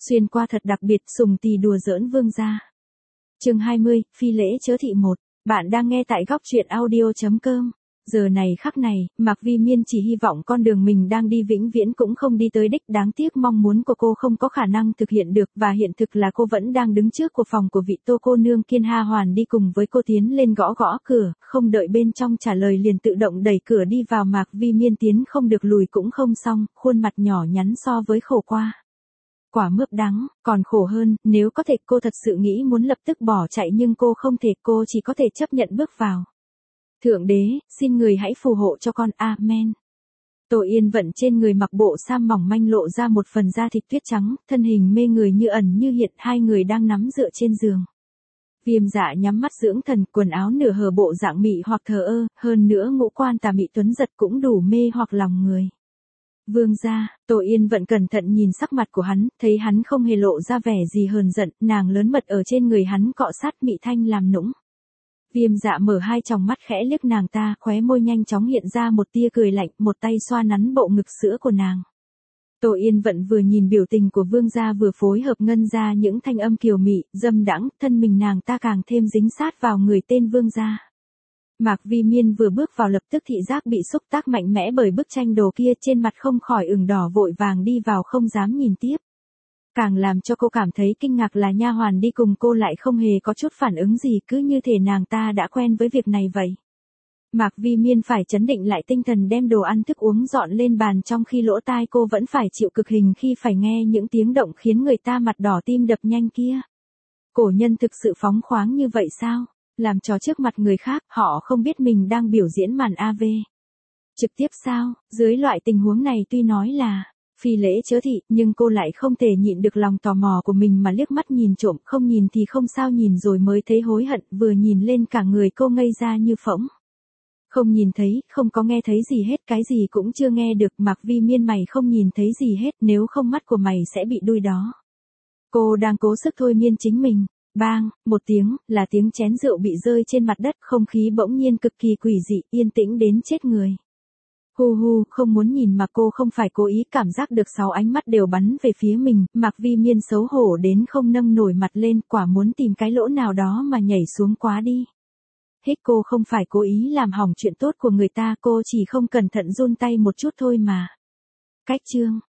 Xuyên qua thật đặc biệt, Sùng Tì đùa giỡn Vương gia. Chương 20, phi lễ chớ thị 1. Bạn đang nghe tại góc truyện audio.com. Giờ này khắc này, Mạc Vi Miên chỉ hy vọng con đường mình đang đi vĩnh viễn cũng không đi tới đích, đáng tiếc mong muốn của cô không có khả năng thực hiện được, và hiện thực là cô vẫn đang đứng trước của phòng của vị Tô cô nương Kiên Ha Hoàn đi cùng với cô tiến lên gõ gõ cửa, không đợi bên trong trả lời liền tự động đẩy cửa đi vào. Mạc Vi Miên tiến không được lùi cũng không xong, khuôn mặt nhỏ nhắn so với khổ qua quả mướp đắng, còn khổ hơn, nếu có thể cô thật sự nghĩ muốn lập tức bỏ chạy nhưng cô không thể, cô chỉ có thể chấp nhận bước vào. Thượng đế, xin người hãy phù hộ cho con, amen. Tô Yên Vận trên người mặc bộ sam mỏng manh lộ ra một phần da thịt tuyết trắng, thân hình mê người như ẩn như hiện, hai người đang nắm dựa trên giường. Viêm Dạ nhắm mắt dưỡng thần, quần áo nửa hở bộ dạng mị hoặc thờ ơ, hơn nữa ngũ quan tà mị tuấn giật cũng đủ mê hoặc lòng người. Vương gia, Tô Yên Vận cẩn thận nhìn sắc mặt của hắn, thấy hắn không hề lộ ra vẻ gì hờn giận, nàng lớn mật ở trên người hắn cọ sát mị thanh làm nũng. Viêm Dạ mở hai tròng mắt khẽ liếc nàng ta, khóe môi nhanh chóng hiện ra một tia cười lạnh, một tay xoa nắn bộ ngực sữa của nàng. Tô Yên Vận vừa nhìn biểu tình của Vương gia vừa phối hợp ngân ra những thanh âm kiều mị, dâm đãng, thân mình nàng ta càng thêm dính sát vào người tên Vương gia. Mạc Vi Miên vừa bước vào lập tức thị giác bị xúc tác mạnh mẽ bởi bức tranh đồ kia, trên mặt không khỏi ửng đỏ, vội vàng đi vào không dám nhìn tiếp. Càng làm cho cô cảm thấy kinh ngạc là nha hoàn đi cùng cô lại không hề có chút phản ứng gì, cứ như thể nàng ta đã quen với việc này vậy. Mạc Vi Miên phải trấn định lại tinh thần đem đồ ăn thức uống dọn lên bàn, trong khi lỗ tai cô vẫn phải chịu cực hình khi phải nghe những tiếng động khiến người ta mặt đỏ tim đập nhanh kia. Cổ nhân thực sự phóng khoáng như vậy sao? Làm trò trước mặt người khác, họ không biết mình đang biểu diễn màn AV trực tiếp sao? Dưới loại tình huống này tuy nói là phi lễ chớ thị, nhưng cô lại không thể nhịn được lòng tò mò của mình mà liếc mắt nhìn trộm, không nhìn thì không sao, nhìn rồi mới thấy hối hận, vừa nhìn lên cả người cô ngây ra như phỗng. Không nhìn thấy, không có nghe thấy gì hết, cái gì cũng chưa nghe được. Mạc Vi Miên, mày không nhìn thấy gì hết, nếu không mắt của mày sẽ bị đuôi đó. Cô đang cố sức thôi miên chính mình. Bang, một tiếng, là tiếng chén rượu bị rơi trên mặt đất, không khí bỗng nhiên cực kỳ quỷ dị, yên tĩnh đến chết người. Hu hu, không muốn nhìn mà cô không phải cố ý, cảm giác được 6 ánh mắt đều bắn về phía mình, Mạc Vi Miên xấu hổ đến không nâng nổi mặt lên, quả muốn tìm cái lỗ nào đó mà nhảy xuống quá đi. Hích, cô không phải cố ý làm hỏng chuyện tốt của người ta, cô chỉ không cẩn thận run tay một chút thôi mà. Cách chương.